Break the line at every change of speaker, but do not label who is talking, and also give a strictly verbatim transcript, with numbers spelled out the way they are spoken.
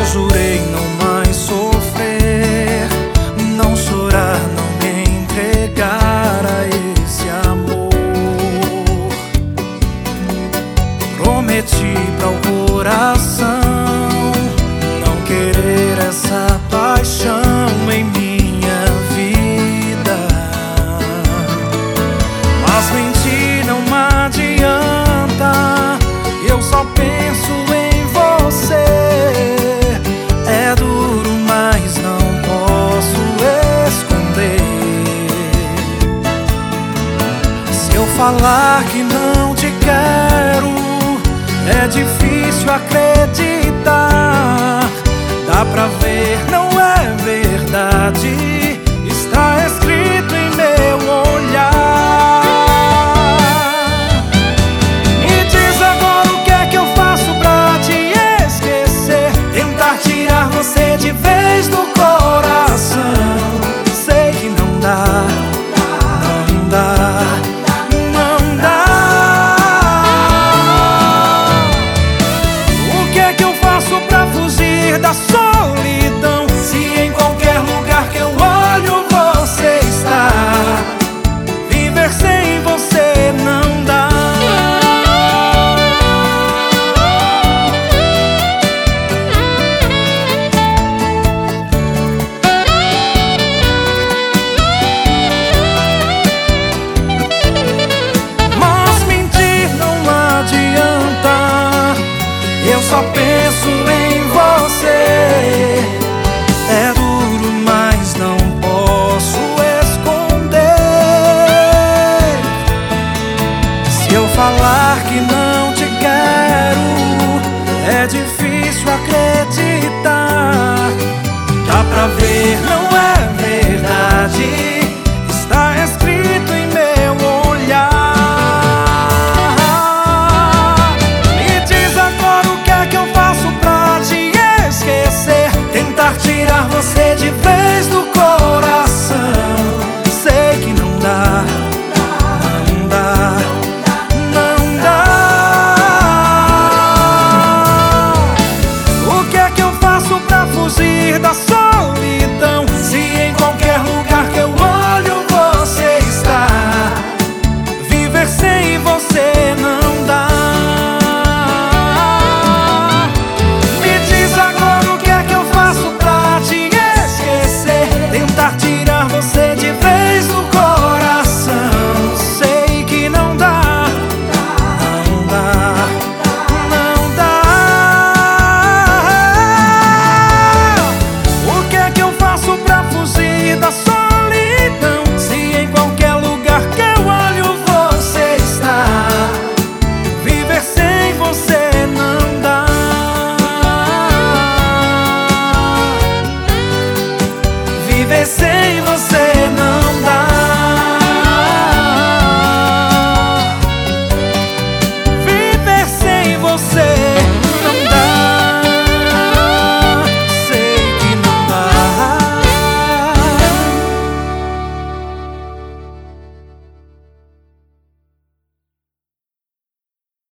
jurei não mais sofrer, não chorar, não me entregar a esse amor. Prometi para o coração não querer essa paixão em minha vida. Mas mentir não adianta, eu só penso em você. É duro, mas não posso esconder. Se eu falar que não te quero, é difícil acreditar. Dá pra ver, não é verdade, está escrito em meu olhar. Me diz agora o que é que eu faço pra te esquecer, tentar tirar você de vez do coração. Sei que não dá, não dá, não dá. O que é que eu faço pra fugir da solidão, se em qualquer lugar que eu olho você está? Viver sem você não dá. Mas mentir não adianta, eu só penso